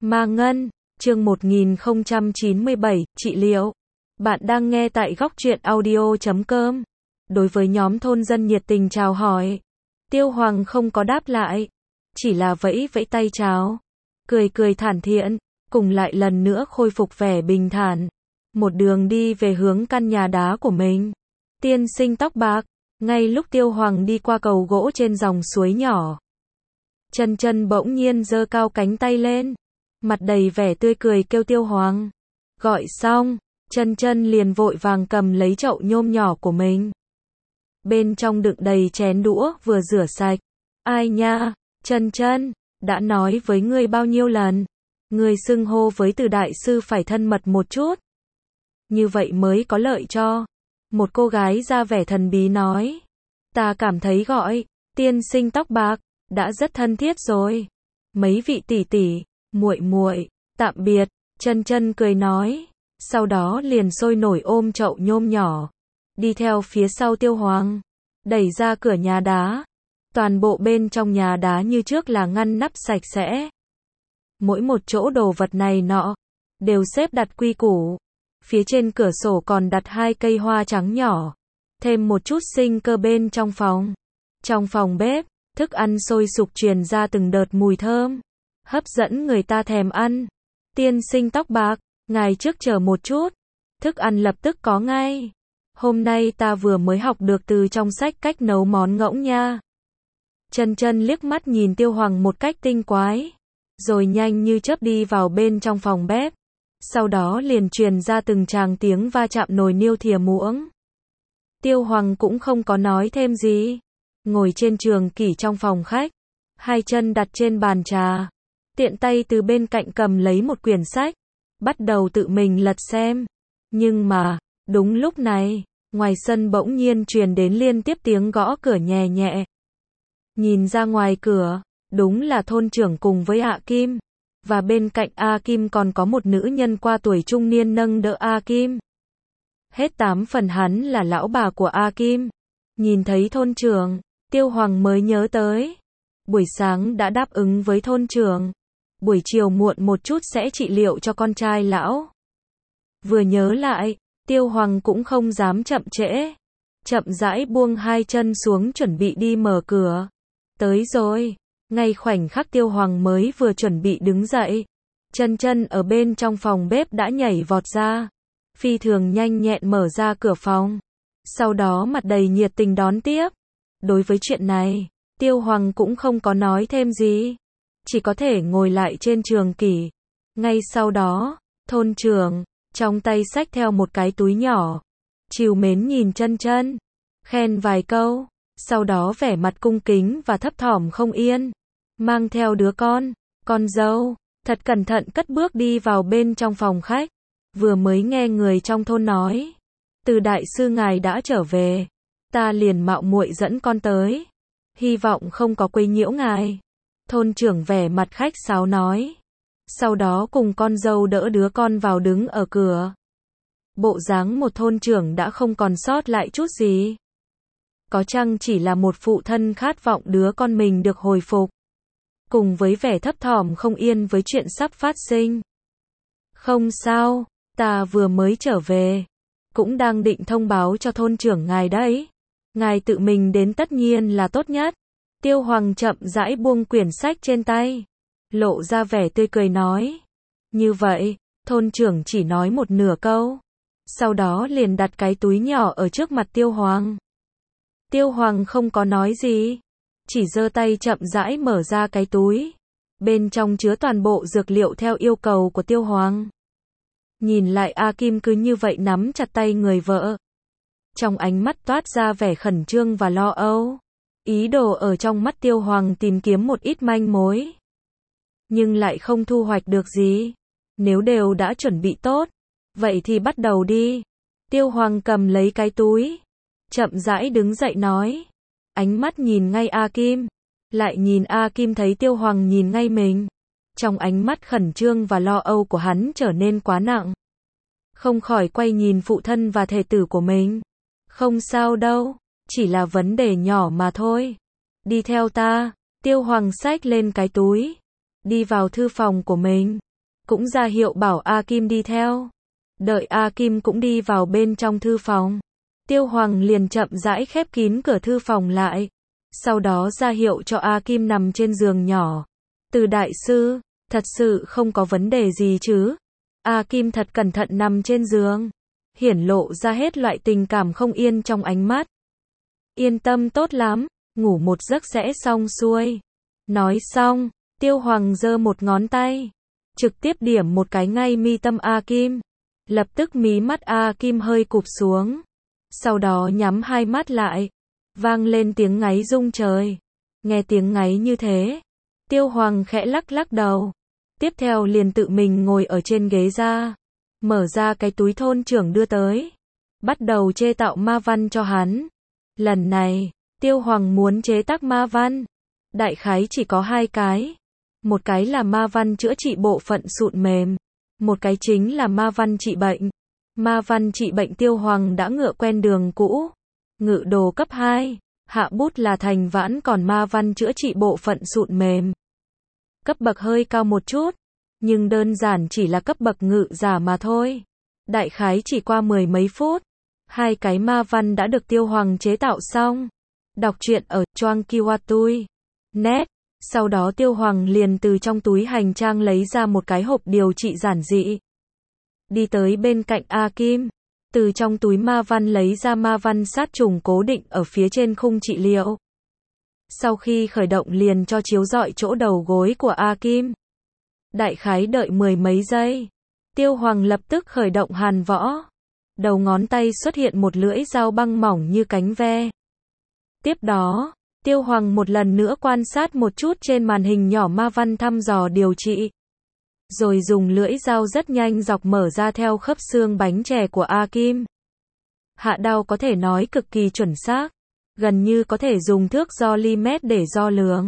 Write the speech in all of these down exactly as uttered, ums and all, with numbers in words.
Ma Ngân, chương một nghìn không trăm chín mươi bảy, trị liệu. Bạn đang nghe tại góc truyện audio chấm com. Đối với nhóm thôn dân nhiệt tình chào hỏi, Tiêu Hoàng không có đáp lại, chỉ là vẫy vẫy tay chào, cười cười thản thiện, cùng lại lần nữa khôi phục vẻ bình thản. Một đường đi về hướng căn nhà đá của mình. Tiên sinh tóc bạc, ngay lúc Tiêu Hoàng đi qua cầu gỗ trên dòng suối nhỏ, Chân Chân bỗng nhiên giơ cao cánh tay lên, mặt đầy vẻ tươi cười kêu Tiêu Hoàng. Gọi xong, Chân Chân liền vội vàng cầm lấy chậu nhôm nhỏ của mình. Bên trong đựng đầy chén đũa vừa rửa sạch. Ai nha, Chân Chân, đã nói với ngươi bao nhiêu lần, ngươi xưng hô với Từ đại sư phải thân mật một chút, như vậy mới có lợi cho. Một cô gái ra vẻ thần bí nói. Ta cảm thấy gọi tiên sinh tóc bạc đã rất thân thiết rồi. Mấy vị tỷ tỷ, muội muội, tạm biệt. Chân Chân cười nói, sau đó liền sôi nổi ôm chậu nhôm nhỏ, đi theo phía sau Tiêu Hoàng, đẩy ra cửa nhà đá. Toàn bộ bên trong nhà đá như trước là ngăn nắp sạch sẽ. Mỗi một chỗ đồ vật này nọ đều xếp đặt quy củ. Phía trên cửa sổ còn đặt hai cây hoa trắng nhỏ, thêm một chút sinh cơ bên trong phòng. Trong phòng bếp, thức ăn sôi sục truyền ra từng đợt mùi thơm, hấp dẫn người ta thèm ăn. Tiên sinh tóc bạc, ngài trước chờ một chút, thức ăn lập tức có ngay. Hôm nay ta vừa mới học được từ trong sách cách nấu món ngỗng nha. Chân Chân liếc mắt nhìn Tiêu Hoàng một cách tinh quái, rồi nhanh như chớp đi vào bên trong phòng bếp. Sau đó liền truyền ra từng tràng tiếng va chạm nồi niêu thìa muỗng. Tiêu Hoàng cũng không có nói thêm gì, ngồi trên trường kỷ trong phòng khách, hai chân đặt trên bàn trà, tiện tay từ bên cạnh cầm lấy một quyển sách, bắt đầu tự mình lật xem. Nhưng mà, đúng lúc này, ngoài sân bỗng nhiên truyền đến liên tiếp tiếng gõ cửa nhẹ nhẹ. Nhìn ra ngoài cửa, đúng là thôn trưởng cùng với A Kim. Và bên cạnh A Kim còn có một nữ nhân qua tuổi trung niên nâng đỡ A Kim. Hết tám phần hắn là lão bà của A Kim. Nhìn thấy thôn trưởng, Tiêu Hoàng mới nhớ tới. Buổi sáng đã đáp ứng với thôn trưởng, buổi chiều muộn một chút sẽ trị liệu cho con trai lão. Vừa nhớ lại, Tiêu Hoàng cũng không dám chậm trễ. Chậm rãi buông hai chân xuống chuẩn bị đi mở cửa. Tới rồi. Ngay khoảnh khắc Tiêu Hoàng mới vừa chuẩn bị đứng dậy, Chân Chân ở bên trong phòng bếp đã nhảy vọt ra, phi thường nhanh nhẹn mở ra cửa phòng, sau đó mặt đầy nhiệt tình đón tiếp. Đối với chuyện này, Tiêu Hoàng cũng không có nói thêm gì, chỉ có thể ngồi lại trên trường kỷ. Ngay sau đó, thôn trưởng, trong tay xách theo một cái túi nhỏ, trìu mến nhìn Chân Chân, khen vài câu, sau đó vẻ mặt cung kính và thấp thỏm không yên, mang theo đứa con, con dâu, thật cẩn thận cất bước đi vào bên trong phòng khách. Vừa mới nghe người trong thôn nói, Từ đại sư ngài đã trở về, ta liền mạo muội dẫn con tới, hy vọng không có quấy nhiễu ngài. Thôn trưởng vẻ mặt khách sáo nói, sau đó cùng con dâu đỡ đứa con vào đứng ở cửa. Bộ dáng một thôn trưởng đã không còn sót lại chút gì. Có chăng chỉ là một phụ thân khát vọng đứa con mình được hồi phục, cùng với vẻ thấp thỏm không yên với chuyện sắp phát sinh. Không sao, ta vừa mới trở về, cũng đang định thông báo cho thôn trưởng ngài đấy. Ngài tự mình đến tất nhiên là tốt nhất. Tiêu Hoàng chậm rãi buông quyển sách trên tay, lộ ra vẻ tươi cười nói. Như vậy, thôn trưởng chỉ nói một nửa câu, sau đó liền đặt cái túi nhỏ ở trước mặt Tiêu Hoàng. Tiêu Hoàng không có nói gì, chỉ giơ tay chậm rãi mở ra cái túi. Bên trong chứa toàn bộ dược liệu theo yêu cầu của Tiêu Hoàng. Nhìn lại A Kim cứ như vậy nắm chặt tay người vợ, trong ánh mắt toát ra vẻ khẩn trương và lo âu, ý đồ ở trong mắt Tiêu Hoàng tìm kiếm một ít manh mối, nhưng lại không thu hoạch được gì. Nếu đều đã chuẩn bị tốt, vậy thì bắt đầu đi. Tiêu Hoàng cầm lấy cái túi, chậm rãi đứng dậy nói, ánh mắt nhìn ngay A Kim, lại nhìn A Kim thấy Tiêu Hoàng nhìn ngay mình, trong ánh mắt khẩn trương và lo âu của hắn trở nên quá nặng, không khỏi quay nhìn phụ thân và thể tử của mình. Không sao đâu, chỉ là vấn đề nhỏ mà thôi. Đi theo ta. Tiêu Hoàng xách lên cái túi, đi vào thư phòng của mình. cũng ra hiệu bảo A Kim đi theo. Đợi A Kim cũng đi vào bên trong thư phòng. Tiêu Hoàng liền chậm rãi khép kín cửa thư phòng lại. Sau đó ra hiệu cho A Kim nằm trên giường nhỏ. Từ đại sư, thật sự không có vấn đề gì chứ? A Kim thật cẩn thận nằm trên giường, hiển lộ ra hết loại tình cảm không yên trong ánh mắt. Yên tâm, tốt lắm, ngủ một giấc sẽ xong xuôi. Nói xong, Tiêu Hoàng giơ một ngón tay, trực tiếp điểm một cái ngay mi tâm A Kim. Lập tức mí mắt A Kim hơi cụp xuống. Sau đó nhắm hai mắt lại. Vang lên tiếng ngáy rung trời. Nghe tiếng ngáy như thế, Tiêu Hoàng khẽ lắc lắc đầu. Tiếp theo liền tự mình ngồi ở trên ghế ra. Mở ra cái túi thôn trưởng đưa tới. Bắt đầu chế tạo ma văn cho hắn. Lần này, Tiêu Hoàng muốn chế tác ma văn. Đại khái chỉ có hai cái. Một cái là ma văn chữa trị bộ phận sụn mềm. Một cái chính là ma văn trị bệnh. Ma văn trị bệnh Tiêu Hoàng đã ngựa quen đường cũ. Ngự đồ cấp hai, hạ bút là thành vãn, còn ma văn chữa trị bộ phận sụn mềm. Cấp bậc hơi cao một chút, nhưng đơn giản chỉ là cấp bậc ngự giả mà thôi. Đại khái chỉ qua mười mấy phút, hai cái ma văn đã được Tiêu Hoàng chế tạo xong. Đọc truyện ở Choang Kiwatui net. Sau đó Tiêu Hoàng liền từ trong túi hành trang lấy ra một cái hộp điều trị giản dị. Đi tới bên cạnh A Kim, từ trong túi ma văn lấy ra ma văn sát trùng cố định ở phía trên khung trị liệu. Sau khi khởi động liền cho chiếu rọi chỗ đầu gối của A Kim. Đại khái đợi mười mấy giây, Tiêu Hoàng lập tức khởi động hàn võ. Đầu ngón tay xuất hiện một lưỡi dao băng mỏng như cánh ve. Tiếp đó, Tiêu Hoàng một lần nữa quan sát một chút trên màn hình nhỏ ma văn thăm dò điều trị. Rồi dùng lưỡi dao rất nhanh dọc mở ra theo khớp xương bánh chè của A Kim. Hạ đao có thể nói cực kỳ chuẩn xác, gần như có thể dùng thước đo ly mét để đo lường.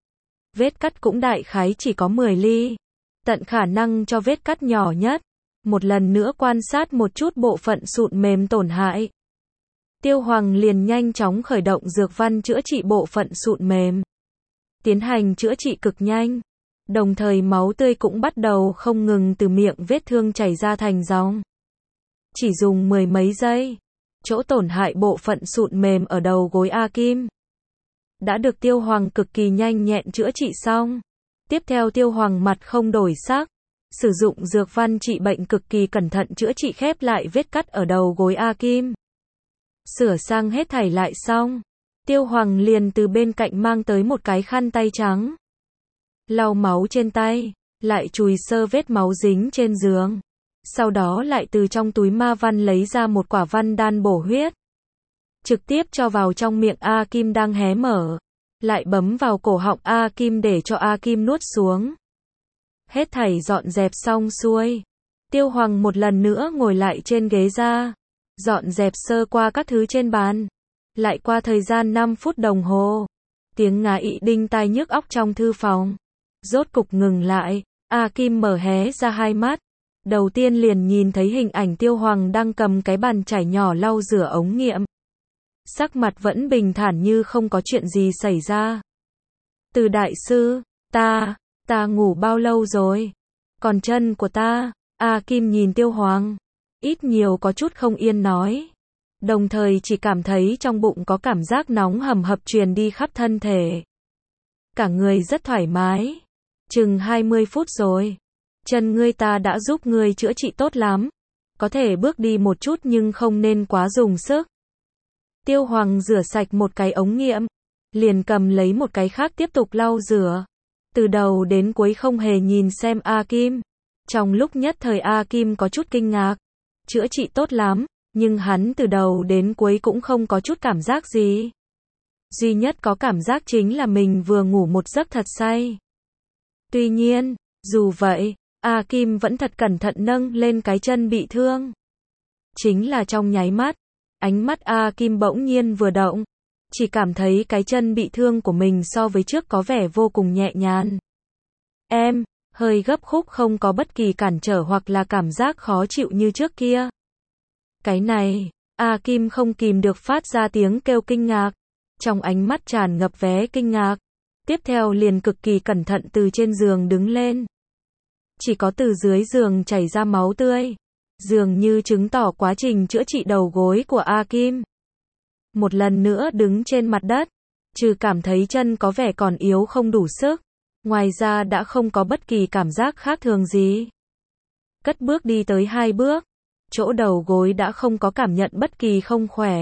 Vết cắt cũng đại khái chỉ có mười ly, tận khả năng cho vết cắt nhỏ nhất. Một lần nữa quan sát một chút bộ phận sụn mềm tổn hại. Tiêu Hoàng liền nhanh chóng khởi động dược văn chữa trị bộ phận sụn mềm. Tiến hành chữa trị cực nhanh. Đồng thời máu tươi cũng bắt đầu không ngừng từ miệng vết thương chảy ra thành dòng. Chỉ dùng mười mấy giây, chỗ tổn hại bộ phận sụn mềm ở đầu gối A Kim đã được Tiêu Hoàng cực kỳ nhanh nhẹn chữa trị xong. Tiếp theo Tiêu Hoàng mặt không đổi sắc, sử dụng dược văn trị bệnh cực kỳ cẩn thận chữa trị khép lại vết cắt ở đầu gối A Kim. Sửa sang hết thảy lại xong, Tiêu Hoàng liền từ bên cạnh mang tới một cái khăn tay trắng. Lau máu trên tay, lại chùi sơ vết máu dính trên giường. Sau đó lại từ trong túi ma văn lấy ra một quả văn đan bổ huyết. Trực tiếp cho vào trong miệng A Kim đang hé mở. Lại bấm vào cổ họng A Kim để cho A Kim nuốt xuống. Hết thảy dọn dẹp xong xuôi. Tiêu Hoàng một lần nữa ngồi lại trên ghế ra. Dọn dẹp sơ qua các thứ trên bàn. Lại qua thời gian năm phút đồng hồ. Tiếng ngà ị đinh tai nhức óc trong thư phòng. Rốt cục ngừng lại. A Kim mở hé ra hai mắt. Đầu tiên liền nhìn thấy hình ảnh Tiêu Hoàng đang cầm cái bàn chải nhỏ lau rửa ống nghiệm. Sắc mặt vẫn bình thản như không có chuyện gì xảy ra. Từ đại sư, ta, ta ngủ bao lâu rồi? Còn chân của ta? A Kim nhìn Tiêu Hoàng, ít nhiều có chút không yên nói. Đồng thời chỉ cảm thấy trong bụng có cảm giác nóng hầm hập truyền đi khắp thân thể. Cả người rất thoải mái. Chừng hai mươi phút rồi. Chân ngươi ta đã giúp ngươi chữa trị tốt lắm. Có thể bước đi một chút nhưng không nên quá dùng sức. Tiêu Hoàng rửa sạch một cái ống nghiệm, liền cầm lấy một cái khác tiếp tục lau rửa. Từ đầu đến cuối không hề nhìn xem A Kim. Trong lúc nhất thời A Kim có chút kinh ngạc. Chữa trị tốt lắm, nhưng hắn từ đầu đến cuối cũng không có chút cảm giác gì. Duy nhất có cảm giác chính là mình vừa ngủ một giấc thật say. Tuy nhiên, dù vậy, A Kim vẫn thật cẩn thận nâng lên cái chân bị thương. Chính là trong nháy mắt, ánh mắt A Kim bỗng nhiên vừa động, chỉ cảm thấy cái chân bị thương của mình so với trước có vẻ vô cùng nhẹ nhàng. Em, hơi gấp khúc, không có bất kỳ cản trở hoặc là cảm giác khó chịu như trước kia. Cái này, A Kim không kìm được phát ra tiếng kêu kinh ngạc, trong ánh mắt tràn ngập vẻ kinh ngạc. Tiếp theo liền cực kỳ cẩn thận từ trên giường đứng lên. chỉ có từ dưới giường chảy ra máu tươi, dường như chứng tỏ quá trình chữa trị đầu gối của A Kim. Một lần nữa đứng trên mặt đất, trừ cảm thấy chân có vẻ còn yếu không đủ sức, ngoài ra đã không có bất kỳ cảm giác khác thường gì. Cất bước đi tới hai bước, chỗ đầu gối đã không có cảm nhận bất kỳ không khỏe,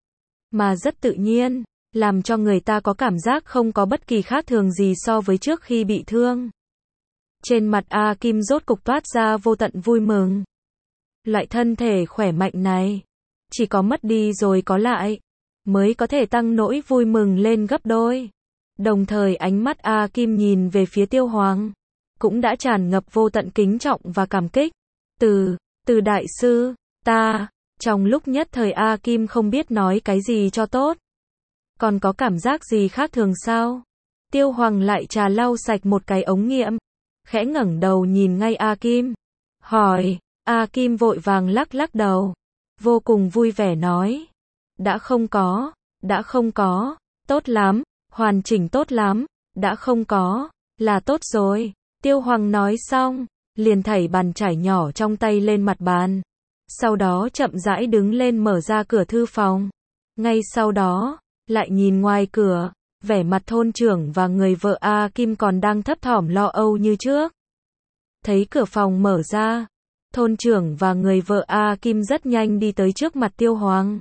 mà rất tự nhiên, làm cho người ta có cảm giác không có bất kỳ khác thường gì so với trước khi bị thương. Trên mặt A Kim rốt cục toát ra vô tận vui mừng. Loại thân thể khỏe mạnh này, chỉ có mất đi rồi có lại, mới có thể tăng nỗi vui mừng lên gấp đôi. Đồng thời ánh mắt A Kim nhìn về phía Tiêu Hoàng, cũng đã tràn ngập vô tận kính trọng và cảm kích. Từ, từ đại sư, ta, trong lúc nhất thời A Kim không biết nói cái gì cho tốt. Còn có cảm giác gì khác thường sao? Tiêu Hoàng lại trà lau sạch một cái ống nghiệm, khẽ ngẩng đầu nhìn ngay A Kim, hỏi. A Kim vội vàng lắc lắc đầu, vô cùng vui vẻ nói. Đã không có, đã không có, tốt lắm, hoàn chỉnh tốt lắm, đã không có, là tốt rồi. Tiêu Hoàng nói xong, liền thảy bàn chải nhỏ trong tay lên mặt bàn. Sau đó chậm rãi đứng lên mở ra cửa thư phòng. Ngay sau đó, lại nhìn ngoài cửa, vẻ mặt thôn trưởng và người vợ A Kim còn đang thấp thỏm lo âu như trước. Thấy cửa phòng mở ra, thôn trưởng và người vợ A Kim rất nhanh đi tới trước mặt Tiêu Hoàng.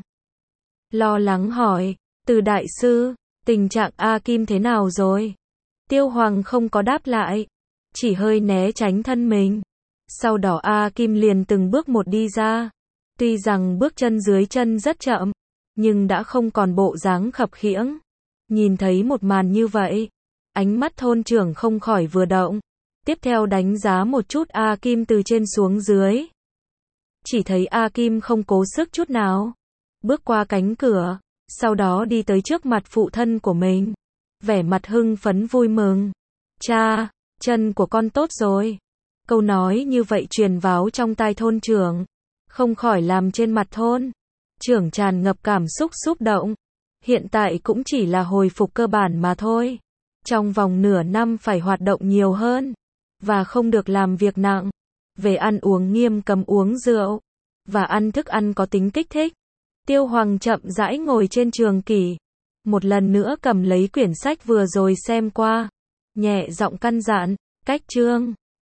Lo lắng hỏi, Từ đại sư, tình trạng A Kim thế nào rồi? Tiêu Hoàng không có đáp lại, chỉ hơi né tránh thân mình. Sau đó A Kim liền từng bước một đi ra. Tuy rằng bước chân dưới chân rất chậm, nhưng đã không còn bộ dáng khập khiễng. Nhìn thấy một màn như vậy, ánh mắt thôn trưởng không khỏi vừa động. Tiếp theo đánh giá một chút A Kim từ trên xuống dưới. Chỉ thấy A Kim không cố sức chút nào, bước qua cánh cửa, sau đó đi tới trước mặt phụ thân của mình. Vẻ mặt hưng phấn vui mừng. Cha, chân của con tốt rồi. Câu nói như vậy truyền vào trong tai thôn trưởng, không khỏi làm trên mặt thôn trưởng tràn ngập cảm xúc xúc động. Hiện tại cũng chỉ là hồi phục cơ bản mà thôi. Trong vòng nửa năm phải hoạt động nhiều hơn, và không được làm việc nặng. Về ăn uống nghiêm cấm uống rượu, và ăn thức ăn có tính kích thích. Tiêu Hoàng chậm rãi ngồi trên trường kỷ, một lần nữa cầm lấy quyển sách vừa rồi xem qua, nhẹ giọng căn dặn, cách chương.